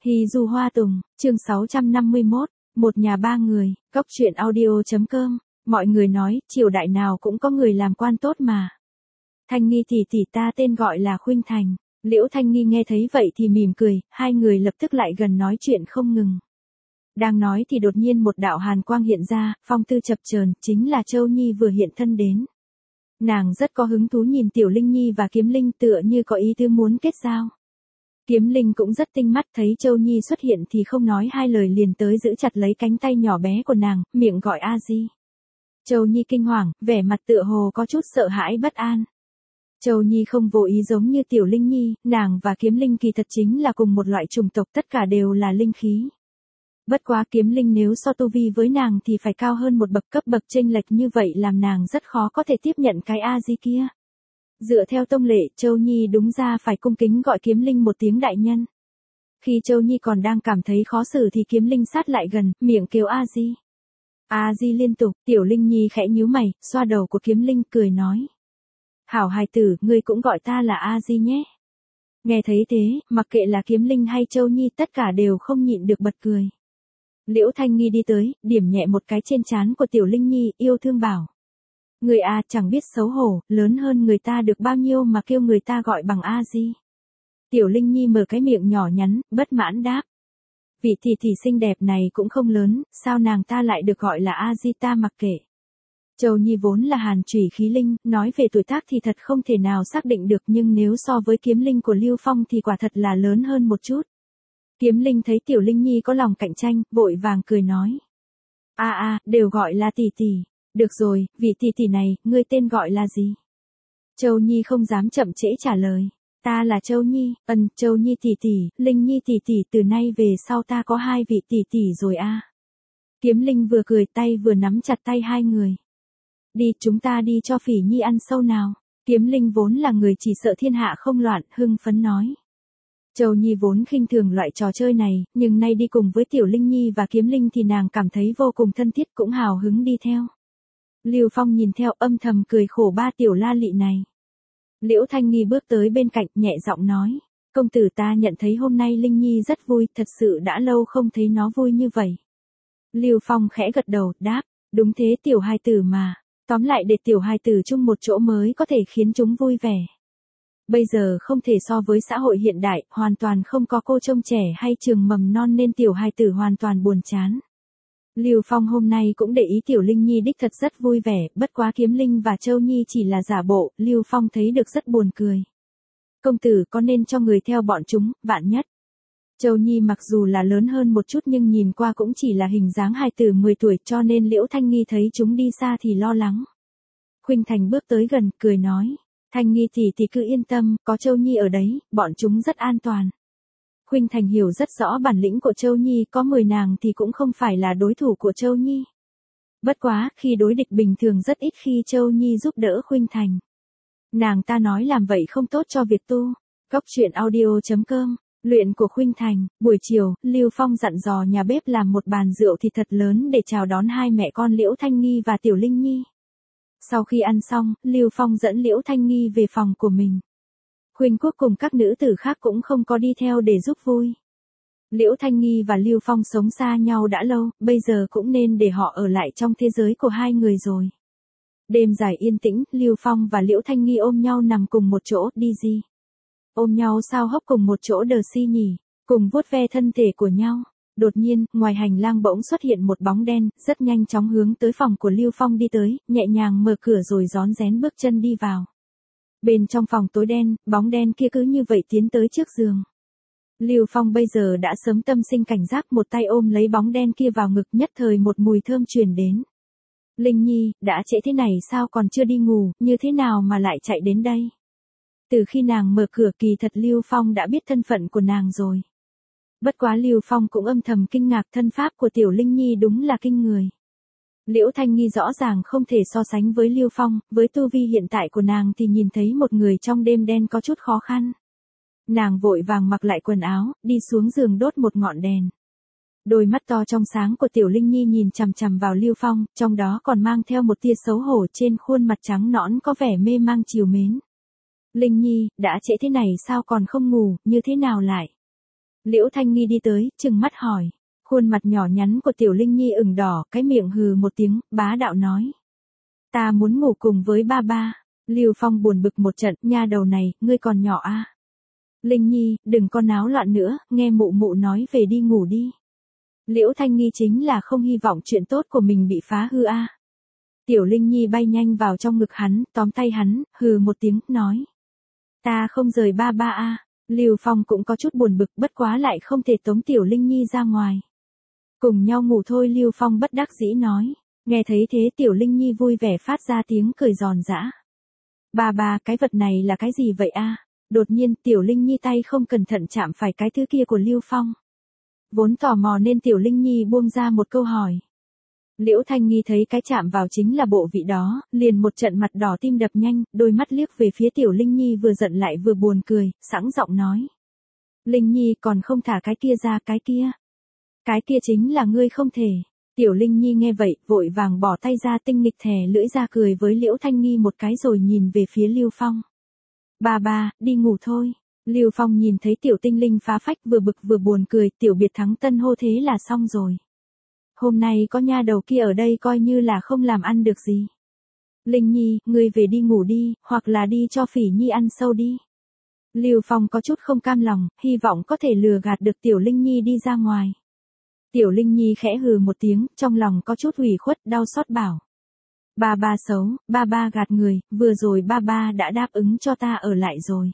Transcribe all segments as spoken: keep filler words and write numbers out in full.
Hy Du Hoa Tùng, chương sáu trăm năm mươi mốt, một nhà ba người, cốc truyện audio.com, mọi người nói, triều đại nào cũng có người làm quan tốt mà. Thanh Nghi tỷ tỷ ta tên gọi là Khuynh Thành. Liễu Thanh Nghi nghe thấy vậy thì mỉm cười, hai người lập tức lại gần nói chuyện không ngừng. Đang nói thì đột nhiên một đạo hàn quang hiện ra, phong tư chập chờn, chính là Châu Nhi vừa hiện thân đến. Nàng rất có hứng thú nhìn Tiểu Linh Nhi và Kiếm Linh tựa như có ý tứ muốn kết giao. Kiếm Linh cũng rất tinh mắt, thấy Châu Nhi xuất hiện thì không nói hai lời liền tới giữ chặt lấy cánh tay nhỏ bé của nàng, miệng gọi a di. Châu Nhi kinh hoàng, vẻ mặt tựa hồ có chút sợ hãi bất an. Châu Nhi không vô ý giống như Tiểu Linh Nhi, nàng và Kiếm Linh kỳ thật chính là cùng một loại chủng tộc, tất cả đều là linh khí. Bất quá Kiếm Linh nếu so tu vi với nàng thì phải cao hơn một bậc, cấp bậc chênh lệch như vậy làm nàng rất khó có thể tiếp nhận cái a di kia. Dựa theo tông lệ, Châu Nhi đúng ra phải cung kính gọi Kiếm Linh một tiếng đại nhân. Khi Châu Nhi còn đang cảm thấy khó xử thì Kiếm Linh sát lại gần, miệng kêu a di. A di liên tục, Tiểu Linh Nhi khẽ nhíu mày, xoa đầu của Kiếm Linh cười nói. Hảo hài tử, ngươi cũng gọi ta là a di nhé. Nghe thấy thế, mặc kệ là Kiếm Linh hay Châu Nhi tất cả đều không nhịn được bật cười. Liễu Thanh Nghi đi tới, điểm nhẹ một cái trên trán của Tiểu Linh Nhi, yêu thương bảo. Người à chẳng biết xấu hổ, lớn hơn người ta được bao nhiêu mà kêu người ta gọi bằng a di. Tiểu Linh Nhi mở cái miệng nhỏ nhắn, bất mãn đáp. Vị tỷ tỷ xinh đẹp này cũng không lớn, sao nàng ta lại được gọi là a di ta mặc kệ. Châu Nhi vốn là hàn chủy khí linh, nói về tuổi tác thì thật không thể nào xác định được, nhưng nếu so với Kiếm Linh của Lưu Phong thì quả thật là lớn hơn một chút. Kiếm Linh thấy Tiểu Linh Nhi có lòng cạnh tranh, vội vàng cười nói. A a, đều gọi là tỷ tỷ. Được rồi, vị tỷ tỷ này, ngươi tên gọi là gì? Châu Nhi không dám chậm trễ trả lời. Ta là Châu Nhi, ân, Châu Nhi tỷ tỷ, Linh Nhi tỷ tỷ, từ nay về sau ta có hai vị tỷ tỷ rồi a. Kiếm Linh vừa cười tay vừa nắm chặt tay hai người. Đi, chúng ta đi cho Phỉ Nhi ăn sâu nào. Kiếm Linh vốn là người chỉ sợ thiên hạ không loạn, hưng phấn nói. Châu Nhi vốn khinh thường loại trò chơi này, nhưng nay đi cùng với Tiểu Linh Nhi và Kiếm Linh thì nàng cảm thấy vô cùng thân thiết, cũng hào hứng đi theo. Lưu Phong nhìn theo âm thầm cười khổ ba tiểu la lị này. Liễu Thanh Nghi bước tới bên cạnh nhẹ giọng nói. Công tử ta nhận thấy hôm nay Linh Nhi rất vui, thật sự đã lâu không thấy nó vui như vậy. Lưu Phong khẽ gật đầu, đáp. Đúng thế tiểu hài tử mà. Tóm lại để tiểu hài tử chung một chỗ mới có thể khiến chúng vui vẻ. Bây giờ không thể so với xã hội hiện đại, hoàn toàn không có cô trông trẻ hay trường mầm non nên tiểu hài tử hoàn toàn buồn chán. Lưu Phong hôm nay cũng để ý Tiểu Linh Nhi đích thật rất vui vẻ, bất quá Kiếm Linh và Châu Nhi chỉ là giả bộ, Lưu Phong thấy được rất buồn cười. Công tử có nên cho người theo bọn chúng, vạn nhất. Châu Nhi mặc dù là lớn hơn một chút nhưng nhìn qua cũng chỉ là hình dáng hài tử mười tuổi, cho nên Liễu Thanh Nghi thấy chúng đi xa thì lo lắng. Khuynh Thành bước tới gần, cười nói. Thanh Nghi tỷ tỷ cứ yên tâm, có Châu Nhi ở đấy, bọn chúng rất an toàn. Khuynh Thành hiểu rất rõ bản lĩnh của Châu Nhi, có mười nàng thì cũng không phải là đối thủ của Châu Nhi. Bất quá, khi đối địch bình thường rất ít khi Châu Nhi giúp đỡ Khuynh Thành. Nàng ta nói làm vậy không tốt cho việc tu. Cốc truyện audio.com, luyện của Khuynh Thành, buổi chiều, Lưu Phong dặn dò nhà bếp làm một bàn rượu thịt thật lớn để chào đón hai mẹ con Liễu Thanh Nghi và Tiểu Linh Nhi. Sau khi ăn xong, Lưu Phong dẫn Liễu Thanh Nghi về phòng của mình. Khuynh Quốc cùng các nữ tử khác cũng không có đi theo để giúp vui. Liễu Thanh Nghi và Lưu Phong sống xa nhau đã lâu, bây giờ cũng nên để họ ở lại trong thế giới của hai người rồi. Đêm dài yên tĩnh, Lưu Phong và Liễu Thanh Nghi ôm nhau nằm cùng một chỗ, đi gì? Ôm nhau sao hốc cùng một chỗ đờ si nhỉ, cùng vuốt ve thân thể của nhau. Đột nhiên, ngoài hành lang bỗng xuất hiện một bóng đen, rất nhanh chóng hướng tới phòng của Lưu Phong đi tới, nhẹ nhàng mở cửa rồi rón rén bước chân đi vào. Bên trong phòng tối đen, bóng đen kia cứ như vậy tiến tới trước giường. Lưu Phong bây giờ đã sớm tâm sinh cảnh giác, một tay ôm lấy bóng đen kia vào ngực, nhất thời một mùi thơm truyền đến. Linh Nhi, đã trễ thế này sao còn chưa đi ngủ, như thế nào mà lại chạy đến đây? Từ khi nàng mở cửa kỳ thật Lưu Phong đã biết thân phận của nàng rồi. Bất quá Lưu Phong cũng âm thầm kinh ngạc, thân pháp của Tiểu Linh Nhi đúng là kinh người. Liễu Thanh Nghi rõ ràng không thể so sánh với Lưu Phong, với tu vi hiện tại của nàng thì nhìn thấy một người trong đêm đen có chút khó khăn. Nàng vội vàng mặc lại quần áo, đi xuống giường đốt một ngọn đèn. Đôi mắt to trong sáng của Tiểu Linh Nhi nhìn chằm chằm vào Lưu Phong, trong đó còn mang theo một tia xấu hổ, trên khuôn mặt trắng nõn có vẻ mê mang trìu mến. Linh Nhi, đã trễ thế này sao còn không ngủ, như thế nào lại? Liễu Thanh Nghi đi tới, trừng mắt hỏi. Khuôn mặt nhỏ nhắn của Tiểu Linh Nhi ửng đỏ, cái miệng hừ một tiếng, bá đạo nói. Ta muốn ngủ cùng với ba ba. Lưu Phong buồn bực một trận, nha đầu này, ngươi còn nhỏ a. À? Linh Nhi, đừng có náo loạn nữa, nghe mụ mụ nói về đi ngủ đi. Liễu Thanh Nghi chính là không hy vọng chuyện tốt của mình bị phá hư a. À? Tiểu Linh Nhi bay nhanh vào trong ngực hắn, tóm tay hắn, hừ một tiếng, nói. Ta không rời ba ba a. À? Lưu Phong cũng có chút buồn bực, bất quá lại không thể tống Tiểu Linh Nhi ra ngoài. Cùng nhau ngủ thôi, Lưu Phong bất đắc dĩ nói. Nghe thấy thế Tiểu Linh Nhi vui vẻ phát ra tiếng cười giòn giã. Ba ba, cái vật này là cái gì vậy a? À? Đột nhiên Tiểu Linh Nhi tay không cẩn thận chạm phải cái thứ kia của Lưu Phong. Vốn tò mò nên Tiểu Linh Nhi buông ra một câu hỏi. Liễu Thanh Nghi thấy cái chạm vào chính là bộ vị đó, liền một trận mặt đỏ tim đập nhanh, đôi mắt liếc về phía Tiểu Linh Nhi vừa giận lại vừa buồn cười, sẵn giọng nói. Linh Nhi còn không thả cái kia ra, cái kia. Cái kia chính là ngươi không thể. Tiểu Linh Nhi nghe vậy, vội vàng bỏ tay ra, tinh nghịch thè lưỡi ra cười với Liễu Thanh Nghi một cái rồi nhìn về phía Lưu Phong. Ba ba, đi ngủ thôi. Lưu Phong nhìn thấy Tiểu Tinh Linh phá phách vừa bực vừa buồn cười, tiểu biệt thắng tân hô thế là xong rồi. Hôm nay có nha đầu kia ở đây coi như là không làm ăn được gì. Linh Nhi, ngươi về đi ngủ đi, hoặc là đi cho Phỉ Nhi ăn sâu đi. Lưu Phong có chút không cam lòng, hy vọng có thể lừa gạt được Tiểu Linh Nhi đi ra ngoài. Tiểu Linh Nhi khẽ hừ một tiếng, trong lòng có chút ủy khuất, đau xót bảo. Ba ba xấu, ba ba gạt người, vừa rồi ba ba đã đáp ứng cho ta ở lại rồi.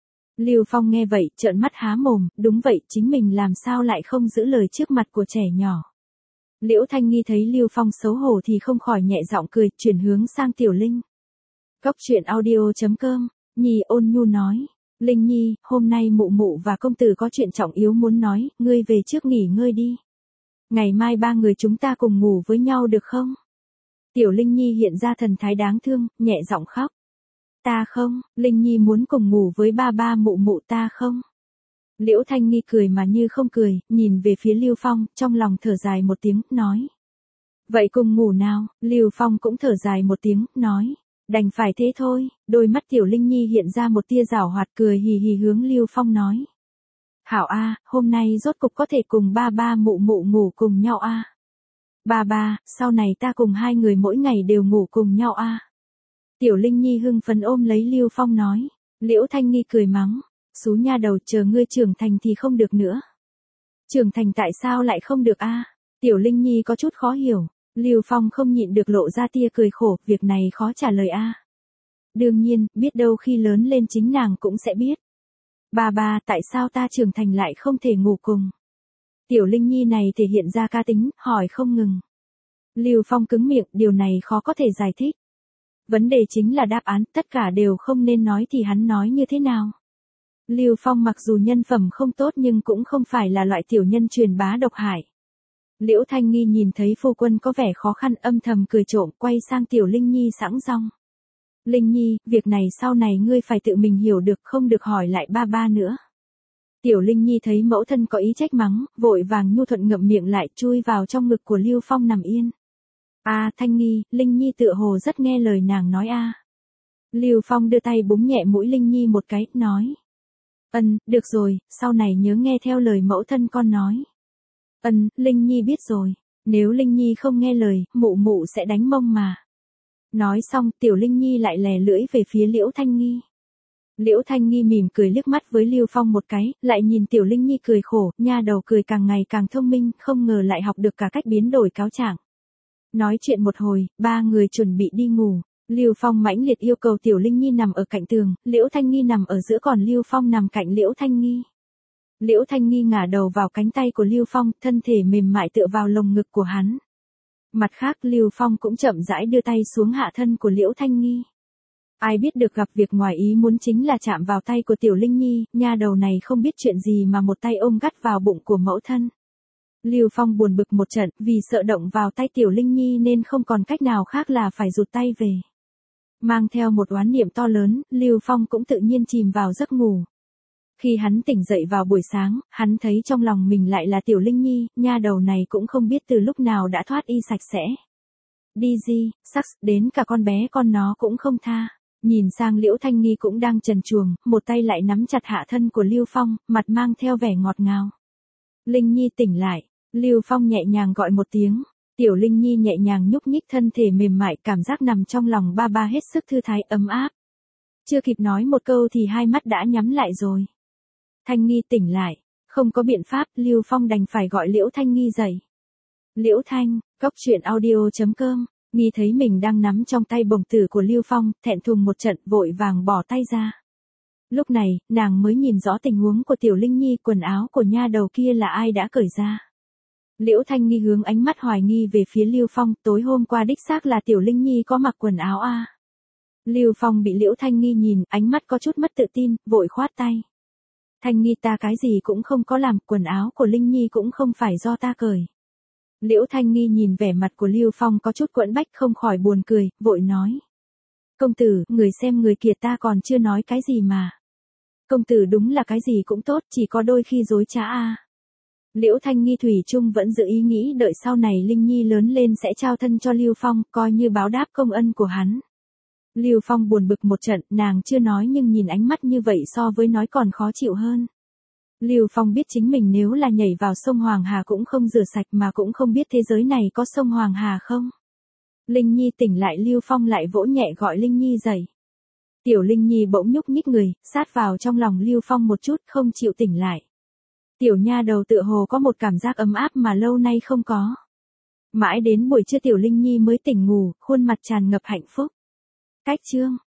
Lưu Phong nghe vậy, trợn mắt há mồm, đúng vậy, chính mình làm sao lại không giữ lời trước mặt của trẻ nhỏ. Liễu Thanh Nghi thấy Lưu Phong xấu hổ thì không khỏi nhẹ giọng cười, chuyển hướng sang Tiểu Linh. Cốc truyện audio chấm com, Nhi ôn nhu nói. Linh Nhi, hôm nay mụ mụ và công tử có chuyện trọng yếu muốn nói, ngươi về trước nghỉ ngơi đi. Ngày mai ba người chúng ta cùng ngủ với nhau được không? Tiểu Linh Nhi hiện ra thần thái đáng thương, nhẹ giọng khóc. Ta không, Linh Nhi muốn cùng ngủ với ba ba mụ mụ ta không? Liễu Thanh Nghi cười mà như không cười, nhìn về phía Lưu Phong, trong lòng thở dài một tiếng, nói. Vậy cùng ngủ nào, Lưu Phong cũng thở dài một tiếng, nói. Đành phải thế thôi, đôi mắt Tiểu Linh Nhi hiện ra một tia giảo hoạt cười hì hì hướng Lưu Phong nói. Hảo a, hôm nay rốt cục có thể cùng ba ba mụ mụ ngủ cùng nhau a. Ba ba, sau này ta cùng hai người mỗi ngày đều ngủ cùng nhau a. Tiểu Linh Nhi hưng phấn ôm lấy Lưu Phong nói. Liễu Thanh Nghi cười mắng. Xú nha đầu, chờ ngươi trưởng thành thì không được nữa. Trưởng thành tại sao lại không được a? Tiểu Linh Nhi có chút khó hiểu. Lưu Phong không nhịn được lộ ra tia cười khổ, việc này khó trả lời a. Đương nhiên, biết đâu khi lớn lên chính nàng cũng sẽ biết. Ba ba, tại sao ta trưởng thành lại không thể ngủ cùng? Tiểu Linh Nhi này thể hiện ra cá tính, hỏi không ngừng. Lưu Phong cứng miệng, điều này khó có thể giải thích. Vấn đề chính là đáp án, tất cả đều không nên nói thì hắn nói như thế nào? Lưu Phong mặc dù nhân phẩm không tốt nhưng cũng không phải là loại tiểu nhân truyền bá độc hại. Liễu Thanh Nghi nhìn thấy phu quân có vẻ khó khăn, âm thầm cười trộm, quay sang Tiểu Linh Nhi sẵn giọng. Linh Nhi, việc này sau này ngươi phải tự mình hiểu được, không được hỏi lại ba ba nữa. Tiểu Linh Nhi thấy mẫu thân có ý trách mắng, vội vàng nhu thuận ngậm miệng lại, chui vào trong ngực của Lưu Phong nằm yên. A à, Thanh Nghi, Linh Nhi tựa hồ rất nghe lời nàng nói a. À. Lưu Phong đưa tay búng nhẹ mũi Linh Nhi một cái, nói. Ân, được rồi, sau này nhớ nghe theo lời mẫu thân con nói. Ân, Linh Nhi biết rồi, nếu Linh Nhi không nghe lời, mụ mụ sẽ đánh mông mà. Nói xong, Tiểu Linh Nhi lại lè lưỡi về phía Liễu Thanh Nghi. Liễu Thanh Nghi mỉm cười liếc mắt với Lưu Phong một cái, lại nhìn Tiểu Linh Nhi cười khổ, nha đầu cười càng ngày càng thông minh, không ngờ lại học được cả cách biến đổi cáo trạng. Nói chuyện một hồi, ba người chuẩn bị đi ngủ. Lưu Phong mãnh liệt yêu cầu Tiểu Linh Nhi nằm ở cạnh tường, Liễu Thanh Nghi nằm ở giữa, còn Lưu Phong nằm cạnh Liễu Thanh Nghi. Liễu Thanh Nghi ngả đầu vào cánh tay của Lưu Phong, thân thể mềm mại tựa vào lồng ngực của hắn. Mặt khác, Lưu Phong cũng chậm rãi đưa tay xuống hạ thân của Liễu Thanh Nghi. Ai biết được gặp việc ngoài ý muốn chính là chạm vào tay của Tiểu Linh Nhi, nha đầu này không biết chuyện gì mà một tay ôm gắt vào bụng của mẫu thân. Lưu Phong buồn bực một trận, vì sợ động vào tay Tiểu Linh Nhi nên không còn cách nào khác là phải rụt tay về. Mang theo một oán niệm to lớn, Lưu Phong cũng tự nhiên chìm vào giấc ngủ. Khi hắn tỉnh dậy vào buổi sáng, hắn thấy trong lòng mình lại là Tiểu Linh Nhi, nha đầu này cũng không biết từ lúc nào đã thoát y sạch sẽ. Đi gì, sắc, đến cả con bé con nó cũng không tha. Nhìn sang Liễu Thanh Nghi cũng đang trần truồng, một tay lại nắm chặt hạ thân của Lưu Phong, mặt mang theo vẻ ngọt ngào. Linh Nhi tỉnh lại, Lưu Phong nhẹ nhàng gọi một tiếng. Tiểu Linh Nhi nhẹ nhàng nhúc nhích thân thể mềm mại, cảm giác nằm trong lòng ba ba hết sức thư thái ấm áp. Chưa kịp nói một câu thì hai mắt đã nhắm lại rồi. Thanh Nghi tỉnh lại, không có biện pháp, Lưu Phong đành phải gọi Liễu Thanh Nghi dậy. Liễu Thanh, cốc truyện audio chấm com, Nghi thấy mình đang nắm trong tay bổng tử của Lưu Phong, thẹn thùng một trận, vội vàng bỏ tay ra. Lúc này, nàng mới nhìn rõ tình huống của Tiểu Linh Nhi, quần áo của nha đầu kia là ai đã cởi ra. Liễu Thanh Nghi hướng ánh mắt hoài nghi về phía Lưu Phong, tối hôm qua đích xác là Tiểu Linh Nhi có mặc quần áo a. À. Lưu Phong bị Liễu Thanh Nghi nhìn, ánh mắt có chút mất tự tin, vội khoát tay. Thanh Nghi, ta cái gì cũng không có làm, quần áo của Linh Nhi cũng không phải do ta cởi. Liễu Thanh Nghi nhìn vẻ mặt của Lưu Phong có chút quẫn bách, không khỏi buồn cười, vội nói. Công tử, người xem người kia, ta còn chưa nói cái gì mà. Công tử đúng là cái gì cũng tốt, chỉ có đôi khi dối trá a. À. Liễu Thanh Nghi thủy chung vẫn giữ ý nghĩ đợi sau này Linh Nhi lớn lên sẽ trao thân cho Lưu Phong, coi như báo đáp công ân của hắn. Lưu Phong buồn bực một trận, nàng chưa nói nhưng nhìn ánh mắt như vậy so với nói còn khó chịu hơn. Lưu Phong biết chính mình nếu là nhảy vào sông Hoàng Hà cũng không rửa sạch, mà cũng không biết thế giới này có sông Hoàng Hà không. Linh Nhi tỉnh lại, Lưu Phong lại vỗ nhẹ gọi Linh Nhi dậy. Tiểu Linh Nhi bỗng nhúc nhích người, sát vào trong lòng Lưu Phong một chút, không chịu tỉnh lại. Tiểu nha đầu tựa hồ có một cảm giác ấm áp mà lâu nay không có. Mãi đến buổi trưa Tiểu Linh Nhi mới tỉnh ngủ, khuôn mặt tràn ngập hạnh phúc. Cách chương